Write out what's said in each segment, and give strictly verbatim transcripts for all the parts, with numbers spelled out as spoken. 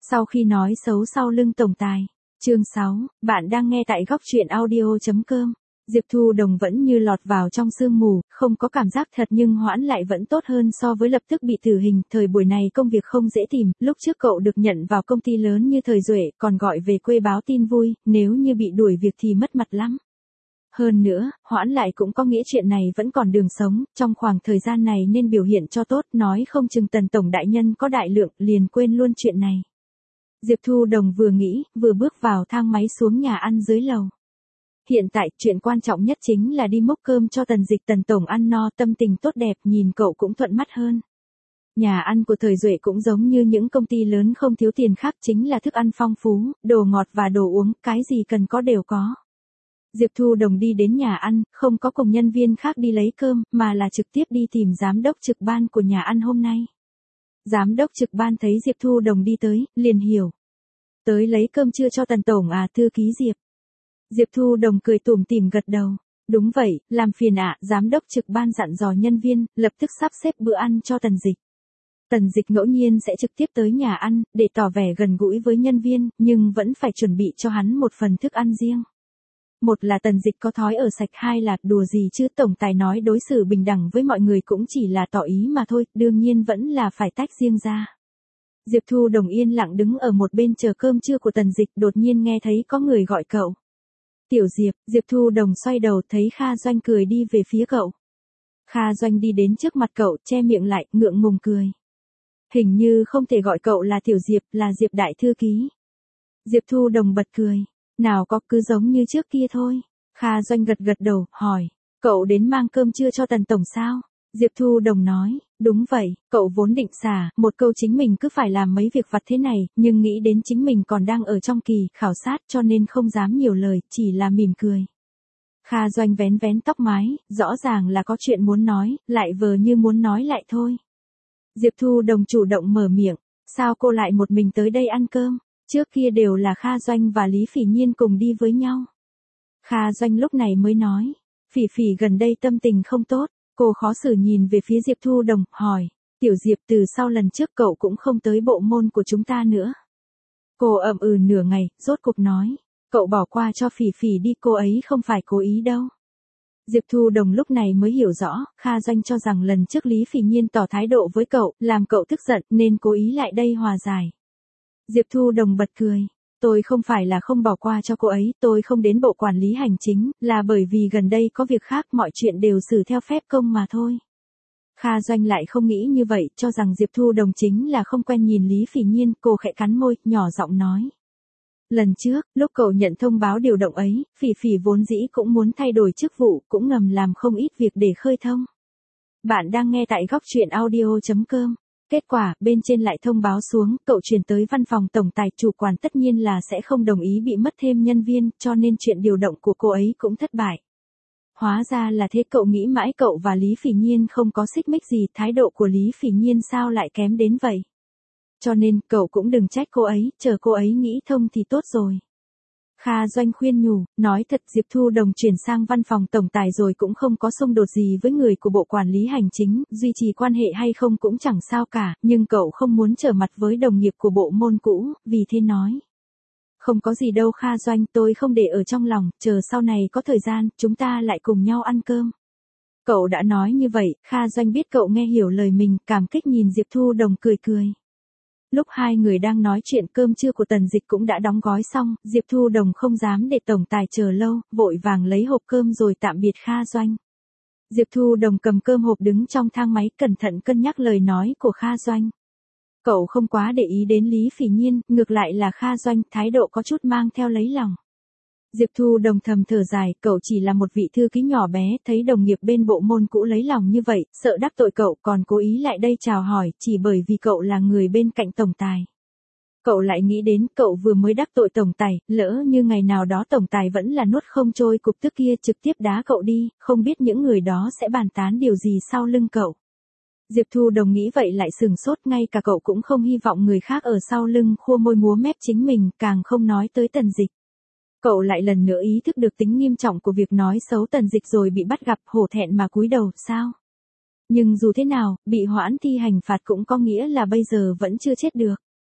Sau khi nói xấu sau lưng tổng tài. Chương sáu, bạn đang nghe tại góc truyện audio chấm com. Diệp Thu Đồng vẫn như lọt vào trong sương mù, không có cảm giác thật nhưng hoãn lại vẫn tốt hơn so với lập tức bị tử hình. Thời buổi này công việc không dễ tìm, lúc trước cậu được nhận vào công ty lớn như Thời Duệ, còn gọi về quê báo tin vui, nếu như bị đuổi việc thì mất mặt lắm. Hơn nữa, hoãn lại cũng có nghĩa chuyện này vẫn còn đường sống, trong khoảng thời gian này nên biểu hiện cho tốt, nói không chừng Tần Tổng đại nhân có đại lượng, liền quên luôn chuyện này. Diệp Thu Đồng vừa nghĩ, vừa bước vào thang máy xuống nhà ăn dưới lầu. Hiện tại, chuyện quan trọng nhất chính là đi múc cơm cho Tần Dịch. Tần Tổng ăn no, tâm tình tốt đẹp, nhìn cậu cũng thuận mắt hơn. Nhà ăn của Thời Duệ cũng giống như những công ty lớn không thiếu tiền khác, chính là thức ăn phong phú, đồ ngọt và đồ uống, cái gì cần có đều có. Diệp Thu Đồng đi đến nhà ăn, không có cùng nhân viên khác đi lấy cơm, mà là trực tiếp đi tìm giám đốc trực ban của nhà ăn hôm nay. Giám đốc trực ban thấy Diệp Thu Đồng đi tới, liền hiểu. Tới lấy cơm trưa cho Tần Tổng à, thư ký Diệp. Diệp Thu Đồng cười tủm tỉm gật đầu. Đúng vậy, làm phiền ạ. Giám đốc trực ban dặn dò nhân viên, lập tức sắp xếp bữa ăn cho Tần Dịch. Tần Dịch ngẫu nhiên sẽ trực tiếp tới nhà ăn, để tỏ vẻ gần gũi với nhân viên, nhưng vẫn phải chuẩn bị cho hắn một phần thức ăn riêng. Một là Tần Dịch có thói ở sạch, hai là đùa gì chứ, tổng tài nói đối xử bình đẳng với mọi người cũng chỉ là tỏ ý mà thôi, đương nhiên vẫn là phải tách riêng ra. Diệp Thu Đồng yên lặng đứng ở một bên chờ cơm trưa của Tần Dịch, đột nhiên nghe thấy có người gọi cậu. Tiểu Diệp. Diệp Thu Đồng xoay đầu thấy Kha Doanh cười đi về phía cậu. Kha Doanh đi đến trước mặt cậu, che miệng lại, ngượng ngùng cười. Hình như không thể gọi cậu là Tiểu Diệp, là Diệp đại thư ký. Diệp Thu Đồng bật cười. Nào có, cứ giống như trước kia thôi. Kha Doanh gật gật đầu, hỏi. Cậu đến mang cơm trưa cho Tần Tổng sao? Diệp Thu Đồng nói. Đúng vậy, cậu vốn định xả một câu chính mình cứ phải làm mấy việc vặt thế này, nhưng nghĩ đến chính mình còn đang ở trong kỳ khảo sát cho nên không dám nhiều lời, chỉ là mỉm cười. Kha Doanh vén vén tóc mái, rõ ràng là có chuyện muốn nói, lại vờ như muốn nói lại thôi. Diệp Thu Đồng chủ động mở miệng. Sao cô lại một mình tới đây ăn cơm? Trước kia đều là Kha Doanh và Lý Phỉ Nhiên cùng đi với nhau. Kha Doanh lúc này mới nói. Phỉ Phỉ gần đây tâm tình không tốt. Cô khó xử nhìn về phía Diệp Thu Đồng, hỏi. Tiểu Diệp, từ sau lần trước cậu cũng không tới bộ môn của chúng ta nữa. Cô ậm ừ nửa ngày, rốt cục nói. Cậu bỏ qua cho Phỉ Phỉ đi, cô ấy không phải cố ý đâu. Diệp Thu Đồng lúc này mới hiểu rõ, Kha Doanh cho rằng lần trước Lý Phỉ Nhiên tỏ thái độ với cậu, làm cậu tức giận, nên cố ý lại đây hòa giải. Diệp Thu Đồng bật cười. Tôi không phải là không bỏ qua cho cô ấy, tôi không đến bộ quản lý hành chính, là bởi vì gần đây có việc khác, mọi chuyện đều xử theo phép công mà thôi. Kha Doanh lại không nghĩ như vậy, cho rằng Diệp Thu Đồng chính là không quen nhìn Lý Phỉ Nhiên, cô khẽ cắn môi, nhỏ giọng nói. Lần trước, lúc cậu nhận thông báo điều động ấy, Phỉ Phỉ vốn dĩ cũng muốn thay đổi chức vụ, cũng ngầm làm không ít việc để khơi thông. Bạn đang nghe tại góc truyện audio chấm com. Kết quả, bên trên lại thông báo xuống, cậu chuyển tới văn phòng tổng tài, chủ quản tất nhiên là sẽ không đồng ý bị mất thêm nhân viên, cho nên chuyện điều động của cô ấy cũng thất bại. Hóa ra là thế, cậu nghĩ mãi cậu và Lý Phỉ Nhiên không có xích mích gì, thái độ của Lý Phỉ Nhiên sao lại kém đến vậy? Cho nên, cậu cũng đừng trách cô ấy, chờ cô ấy nghĩ thông thì tốt rồi. Kha Doanh khuyên nhủ, nói thật Diệp Thu Đồng chuyển sang văn phòng tổng tài rồi cũng không có xung đột gì với người của bộ quản lý hành chính, duy trì quan hệ hay không cũng chẳng sao cả, nhưng cậu không muốn trở mặt với đồng nghiệp của bộ môn cũ, vì thế nói. Không có gì đâu Kha Doanh, tôi không để ở trong lòng, chờ sau này có thời gian, chúng ta lại cùng nhau ăn cơm. Cậu đã nói như vậy, Kha Doanh biết cậu nghe hiểu lời mình, cảm kích nhìn Diệp Thu Đồng cười cười. Lúc hai người đang nói chuyện, cơm trưa của Tần Dịch cũng đã đóng gói xong, Diệp Thu Đồng không dám để tổng tài chờ lâu, vội vàng lấy hộp cơm rồi tạm biệt Kha Doanh. Diệp Thu Đồng cầm cơm hộp đứng trong thang máy, cẩn thận cân nhắc lời nói của Kha Doanh. Cậu không quá để ý đến Lý Phỉ Nhiên, ngược lại là Kha Doanh, thái độ có chút mang theo lấy lòng. Diệp Thu Đồng thầm thở dài, cậu chỉ là một vị thư ký nhỏ bé, thấy đồng nghiệp bên bộ môn cũ lấy lòng như vậy, sợ đắc tội cậu, còn cố ý lại đây chào hỏi, chỉ bởi vì cậu là người bên cạnh tổng tài. Cậu lại nghĩ đến, cậu vừa mới đắc tội tổng tài, lỡ như ngày nào đó tổng tài vẫn là nuốt không trôi cục tức kia trực tiếp đá cậu đi, không biết những người đó sẽ bàn tán điều gì sau lưng cậu. Diệp Thu Đồng nghĩ vậy lại sừng sốt, ngay cả cậu cũng không hy vọng người khác ở sau lưng khua môi múa mép chính mình, càng không nói tới Tần Dịch. Cậu lại lần nữa ý thức được tính nghiêm trọng của việc nói xấu Tần Dịch rồi bị bắt gặp, hổ thẹn mà cúi đầu, sao? Nhưng dù thế nào, bị hoãn thi hành phạt cũng có nghĩa là bây giờ vẫn chưa chết được.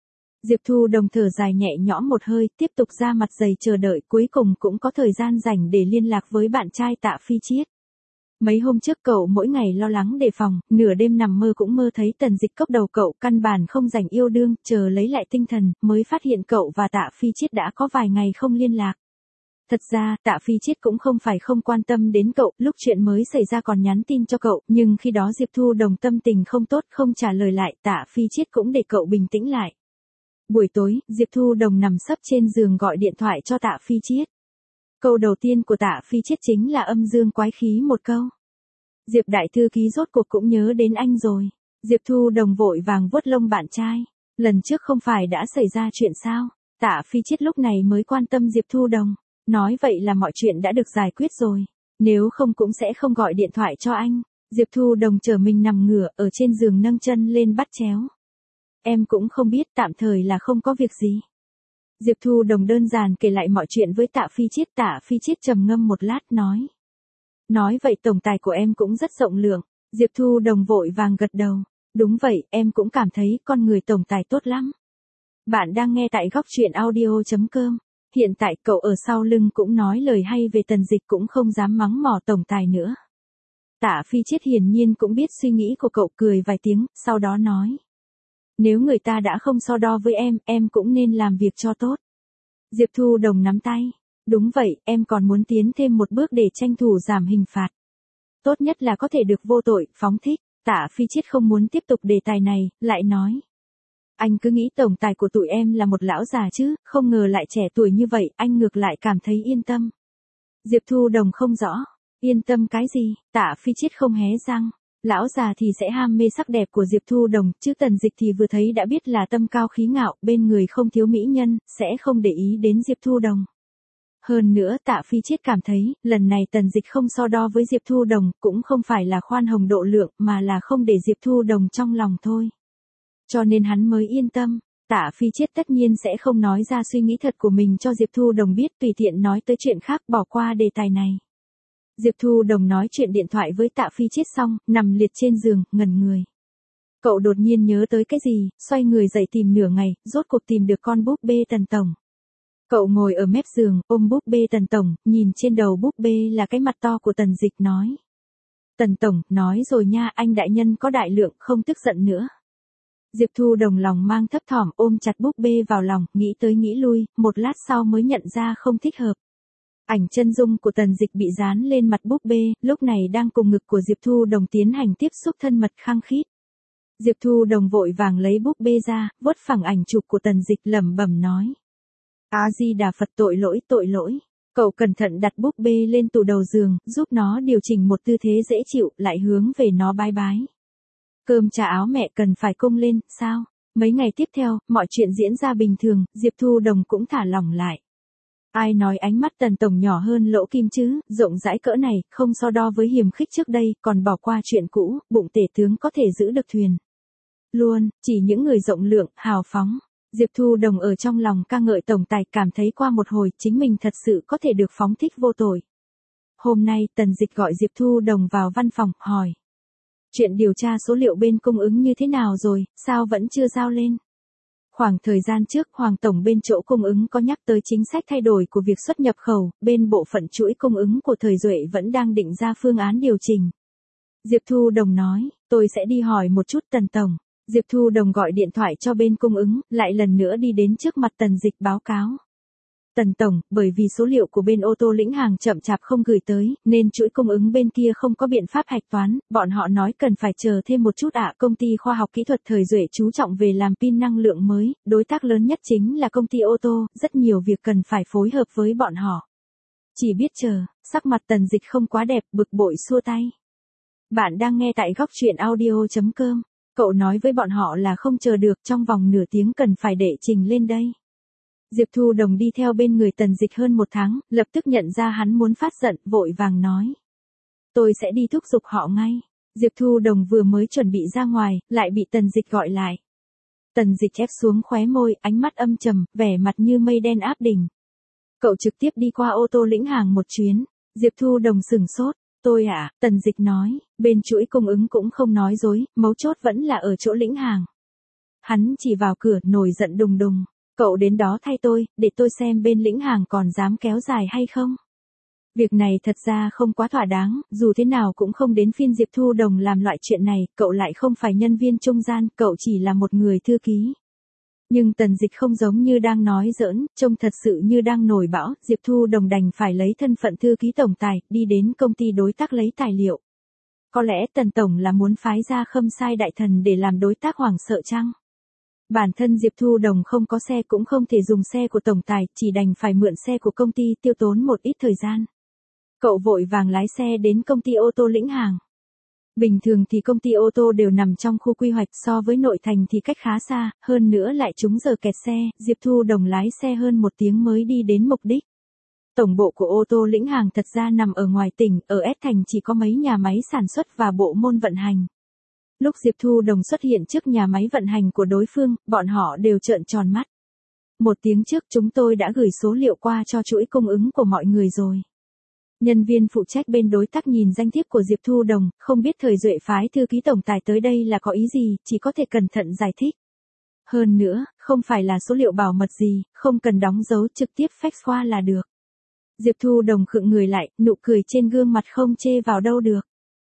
Diệp Thu Đồng thở dài nhẹ nhõm một hơi, tiếp tục ra mặt dày chờ đợi, cuối cùng cũng có thời gian rảnh để liên lạc với bạn trai Tạ Phi Chiết. Mấy hôm trước cậu mỗi ngày lo lắng đề phòng, nửa đêm nằm mơ cũng mơ thấy Tần Dịch cốc đầu cậu, căn bản không rảnh yêu đương, chờ lấy lại tinh thần, mới phát hiện cậu và Tạ Phi Chiết đã có vài ngày không liên lạc. Thật ra, Tạ Phi Chiết cũng không phải không quan tâm đến cậu, lúc chuyện mới xảy ra còn nhắn tin cho cậu, nhưng khi đó Diệp Thu Đồng tâm tình không tốt, không trả lời lại, Tạ Phi Chiết cũng để cậu bình tĩnh lại. Buổi tối, Diệp Thu Đồng nằm sấp trên giường gọi điện thoại cho Tạ Phi Chiết. Câu đầu tiên của Tạ Phi Chiết chính là âm dương quái khí một câu. Diệp đại thư ký rốt cuộc cũng nhớ đến anh rồi. Diệp Thu Đồng vội vàng vuốt lông bạn trai. Lần trước không phải đã xảy ra chuyện sao? Tạ Phi Chiết lúc này mới quan tâm Diệp Thu Đồng. Nói vậy là mọi chuyện đã được giải quyết rồi. Nếu không cũng sẽ không gọi điện thoại cho anh. Diệp Thu Đồng chờ mình nằm ngửa ở trên giường nâng chân lên bắt chéo. Em cũng không biết, tạm thời là không có việc gì. Diệp Thu Đồng đơn giản kể lại mọi chuyện với Tạ Phi Chiết. Tạ Phi Chiết trầm ngâm một lát nói. Nói vậy tổng tài của em cũng rất rộng lượng. Diệp Thu Đồng vội vàng gật đầu. Đúng vậy, em cũng cảm thấy con người tổng tài tốt lắm. Bạn đang nghe tại góc truyện audio chấm com. Hiện tại cậu ở sau lưng cũng nói lời hay về Tần Dịch, cũng không dám mắng mỏ tổng tài nữa. Tạ Phi Chiết hiển nhiên cũng biết suy nghĩ của cậu, cười vài tiếng, sau đó nói. Nếu người ta đã không so đo với em, em cũng nên làm việc cho tốt. Diệp Thu Đồng nắm tay. Đúng vậy, em còn muốn tiến thêm một bước để tranh thủ giảm hình phạt. Tốt nhất là có thể được vô tội, phóng thích. Tạ Phi Chiết không muốn tiếp tục đề tài này, lại nói. Anh cứ nghĩ tổng tài của tụi em là một lão già chứ, không ngờ lại trẻ tuổi như vậy, anh ngược lại cảm thấy yên tâm. Diệp Thu Đồng không rõ. Yên tâm cái gì? Tạ Phi Chiết không hé răng. Lão già thì sẽ ham mê sắc đẹp của Diệp Thu Đồng, chứ Tần Dịch thì vừa thấy đã biết là tâm cao khí ngạo, bên người không thiếu mỹ nhân, sẽ không để ý đến Diệp Thu Đồng. Hơn nữa Tạ Phi Chiết cảm thấy, lần này Tần Dịch không so đo với Diệp Thu Đồng, cũng không phải là khoan hồng độ lượng, mà là không để Diệp Thu Đồng trong lòng thôi. Cho nên hắn mới yên tâm. Tạ Phi Chiết tất nhiên sẽ không nói ra suy nghĩ thật của mình cho Diệp Thu Đồng biết, tùy tiện nói tới chuyện khác, bỏ qua đề tài này. Diệp Thu Đồng nói chuyện điện thoại với Tạ Phi Chiết xong, nằm liệt trên giường, ngẩn người. Cậu đột nhiên nhớ tới cái gì, xoay người dậy tìm nửa ngày, rốt cuộc tìm được con búp bê Tần Tổng. Cậu ngồi ở mép giường, ôm búp bê Tần Tổng, nhìn trên đầu búp bê là cái mặt to của Tần Dịch nói. Tần Tổng, nói rồi nha, anh đại nhân có đại lượng, không tức giận nữa. Diệp Thu Đồng lòng mang thấp thỏm, ôm chặt búp bê vào lòng, nghĩ tới nghĩ lui, một lát sau mới nhận ra không thích hợp. Ảnh chân dung của Tần Dịch bị dán lên mặt búp bê, lúc này đang cùng ngực của Diệp Thu Đồng tiến hành tiếp xúc thân mật khăng khít. Diệp Thu Đồng vội vàng lấy búp bê ra, vuốt phẳng ảnh chụp của Tần Dịch, lẩm bẩm nói. A Di Đà Phật, tội lỗi tội lỗi. Cậu cẩn thận đặt búp bê lên tủ đầu giường, giúp nó điều chỉnh một tư thế dễ chịu, lại hướng về nó bái bái. Cơm trà áo mẹ cần phải cung lên, sao? Mấy ngày tiếp theo, mọi chuyện diễn ra bình thường, Diệp Thu Đồng cũng thả lỏng lại. Ai nói ánh mắt Tần Tổng nhỏ hơn lỗ kim chứ, rộng rãi cỡ này, không so đo với hiềm khích trước đây, còn bỏ qua chuyện cũ, bụng tể tướng có thể giữ được thuyền. Luôn, chỉ những người rộng lượng, hào phóng. Diệp Thu Đồng ở trong lòng ca ngợi tổng tài, cảm thấy qua một hồi, chính mình thật sự có thể được phóng thích vô tội. Hôm nay, Tần Dịch gọi Diệp Thu Đồng vào văn phòng, hỏi. Chuyện điều tra số liệu bên cung ứng như thế nào rồi, sao vẫn chưa giao lên? Khoảng thời gian trước, Hoàng Tổng bên chỗ cung ứng có nhắc tới chính sách thay đổi của việc xuất nhập khẩu, bên bộ phận chuỗi cung ứng của Thời Duệ vẫn đang định ra phương án điều chỉnh. Diệp Thu Đồng nói, tôi sẽ đi hỏi một chút Tần Tổng. Diệp Thu Đồng gọi điện thoại cho bên cung ứng, lại lần nữa đi đến trước mặt Tần Dịch báo cáo. Tần Tổng, bởi vì số liệu của bên ô tô lĩnh hàng chậm chạp không gửi tới, nên chuỗi cung ứng bên kia không có biện pháp hạch toán, bọn họ nói cần phải chờ thêm một chút ạ. Công ty khoa học kỹ thuật Thời Duệ chú trọng về làm pin năng lượng mới, đối tác lớn nhất chính là công ty ô tô, rất nhiều việc cần phải phối hợp với bọn họ. Chỉ biết chờ, sắc mặt Tần Dịch không quá đẹp, bực bội xua tay. Bạn đang nghe tại góc truyện audio chấm com. Cậu nói với bọn họ là không chờ được, trong vòng nửa tiếng cần phải đệ trình lên đây. Diệp Thu Đồng đi theo bên người Tần Dịch hơn một tháng, lập tức nhận ra hắn muốn phát giận, vội vàng nói. Tôi sẽ đi thúc giục họ ngay. Diệp Thu Đồng vừa mới chuẩn bị ra ngoài, lại bị Tần Dịch gọi lại. Tần Dịch ép xuống khóe môi, ánh mắt âm trầm, vẻ mặt như mây đen áp đỉnh. Cậu trực tiếp đi qua ô tô lĩnh hàng một chuyến. Diệp Thu Đồng sừng sốt. Tôi à, Tần Dịch nói, bên chuỗi cung ứng cũng không nói dối, mấu chốt vẫn là ở chỗ lĩnh hàng. hắn chỉ vào cửa nổi giận đùng đùng. Cậu đến đó thay tôi, để tôi xem bên lĩnh hàng còn dám kéo dài hay không. Việc này thật ra không quá thỏa đáng, dù thế nào cũng không đến phiên Diệp Thu Đồng làm loại chuyện này, cậu lại không phải nhân viên trung gian, cậu chỉ là một người thư ký. Nhưng Tần Dịch không giống như đang nói giỡn, trông thật sự như đang nổi bão, Diệp Thu Đồng đành phải lấy thân phận thư ký tổng tài, đi đến công ty đối tác lấy tài liệu. Có lẽ Tần Tổng là muốn phái ra Khâm Sai đại thần để làm đối tác hoảng sợ chăng? Bản thân Diệp Thu Đồng không có xe cũng không thể dùng xe của tổng tài, chỉ đành phải mượn xe của công ty tiêu tốn một ít thời gian. Cậu vội vàng lái xe đến công ty ô tô lĩnh hàng. Bình thường thì công ty ô tô đều nằm trong khu quy hoạch, so với nội thành thì cách khá xa, hơn nữa lại trúng giờ kẹt xe, Diệp Thu Đồng lái xe hơn một tiếng mới đi đến mục đích. Tổng bộ của ô tô lĩnh hàng thật ra nằm ở ngoài tỉnh, ở S thành chỉ có mấy nhà máy sản xuất và bộ môn vận hành. Lúc Diệp Thu Đồng xuất hiện trước nhà máy vận hành của đối phương, bọn họ đều trợn tròn mắt. Một tiếng trước chúng tôi đã gửi số liệu qua cho chuỗi cung ứng của mọi người rồi. Nhân viên phụ trách bên đối tác nhìn danh thiếp của Diệp Thu Đồng, không biết Thời Duệ phái thư ký tổng tài tới đây là có ý gì, chỉ có thể cẩn thận giải thích. Hơn nữa, không phải là số liệu bảo mật gì, không cần đóng dấu, trực tiếp fax qua là được. Diệp Thu Đồng khựng người lại, nụ cười trên gương mặt không chê vào đâu được.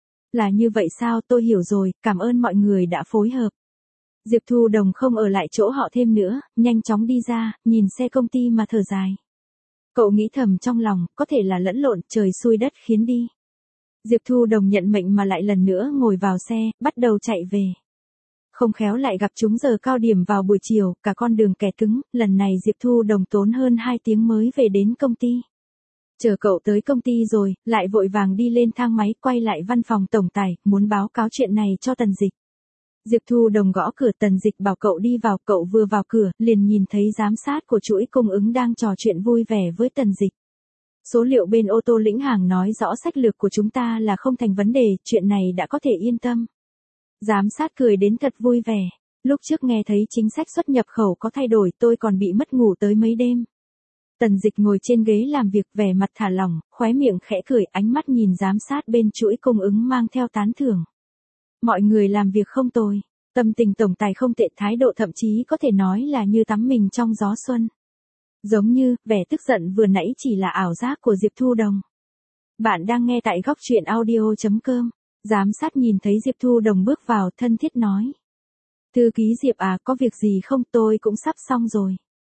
Là như vậy sao, tôi hiểu rồi, cảm ơn mọi người đã phối hợp. Diệp Thu Đồng không ở lại chỗ họ thêm nữa, nhanh chóng đi ra, nhìn xe công ty mà thở dài. Cậu nghĩ thầm trong lòng, có thể là lẫn lộn, trời xui đất khiến đi. Diệp Thu Đồng nhận mệnh mà lại lần nữa ngồi vào xe, bắt đầu chạy về. Không khéo lại gặp trúng giờ cao điểm vào buổi chiều, cả con đường kẹt cứng, lần này Diệp Thu Đồng tốn hơn hai tiếng mới về đến công ty. Chờ cậu tới công ty rồi, lại vội vàng đi lên thang máy, quay lại văn phòng tổng tài, muốn báo cáo chuyện này cho Tần Dịch. Diệp Thu Đồng gõ cửa, Tần Dịch bảo cậu đi vào, cậu vừa vào cửa, liền nhìn thấy giám sát của chuỗi cung ứng đang trò chuyện vui vẻ với Tần Dịch. Số liệu bên ô tô lĩnh hàng nói rõ sách lược của chúng ta là không thành vấn đề, chuyện này đã có thể yên tâm. Giám sát cười đến thật vui vẻ. Lúc trước nghe thấy chính sách xuất nhập khẩu có thay đổi, tôi còn bị mất ngủ tới mấy đêm. Tần Dịch ngồi trên ghế làm việc, vẻ mặt thả lỏng, khóe miệng khẽ cười, ánh mắt nhìn giám sát bên chuỗi cung ứng mang theo tán thưởng. Mọi người làm việc không tồi, tâm tình tổng tài không tệ, thái độ thậm chí có thể nói là như tắm mình trong gió xuân. Giống như, vẻ tức giận vừa nãy chỉ là ảo giác của Diệp Thu Đồng. Bạn đang nghe tại góc truyện audio chấm com. Giám sát nhìn thấy Diệp Thu Đồng bước vào, thân thiết nói. Thư ký Diệp à, có việc gì không, tôi cũng sắp xong rồi.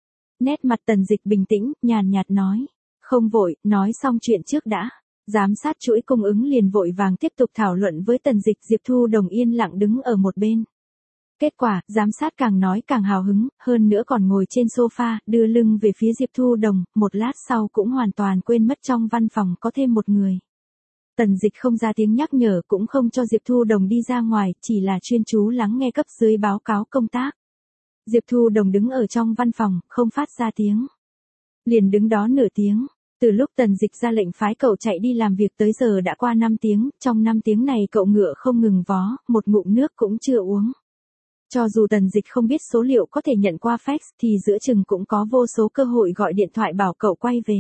Nét mặt Tần Dịch bình tĩnh, nhàn nhạt nói. Không vội, nói xong chuyện trước đã. Giám sát chuỗi cung ứng liền vội vàng tiếp tục thảo luận với Tần Dịch. Diệp Thu Đồng yên lặng đứng ở một bên. Kết quả, giám sát càng nói càng hào hứng, hơn nữa còn ngồi trên sofa, đưa lưng về phía Diệp Thu Đồng, một lát sau cũng hoàn toàn quên mất trong văn phòng có thêm một người. Tần Dịch không ra tiếng nhắc nhở, cũng không cho Diệp Thu Đồng đi ra ngoài, chỉ là chuyên chú lắng nghe cấp dưới báo cáo công tác. Diệp Thu Đồng đứng ở trong văn phòng, không phát ra tiếng. Liền đứng đó nửa tiếng. Từ lúc Tần Dịch ra lệnh phái cậu chạy đi làm việc tới giờ đã qua năm tiếng, trong năm tiếng này cậu ngựa không ngừng vó, một ngụm nước cũng chưa uống. Cho dù Tần Dịch không biết số liệu có thể nhận qua fax thì giữa chừng cũng có vô số cơ hội gọi điện thoại bảo cậu quay về.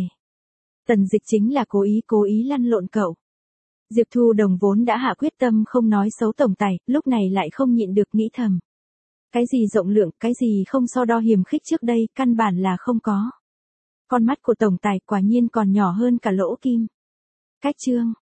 Tần Dịch chính là cố ý cố ý lăn lộn cậu. Diệp Thu Đồng vốn đã hạ quyết tâm không nói xấu tổng tài, lúc này lại không nhịn được nghĩ thầm. Cái gì rộng lượng, cái gì không so đo hiềm khích trước đây, căn bản là không có. Con mắt của tổng tài quả nhiên còn nhỏ hơn cả lỗ kim. Cách chương.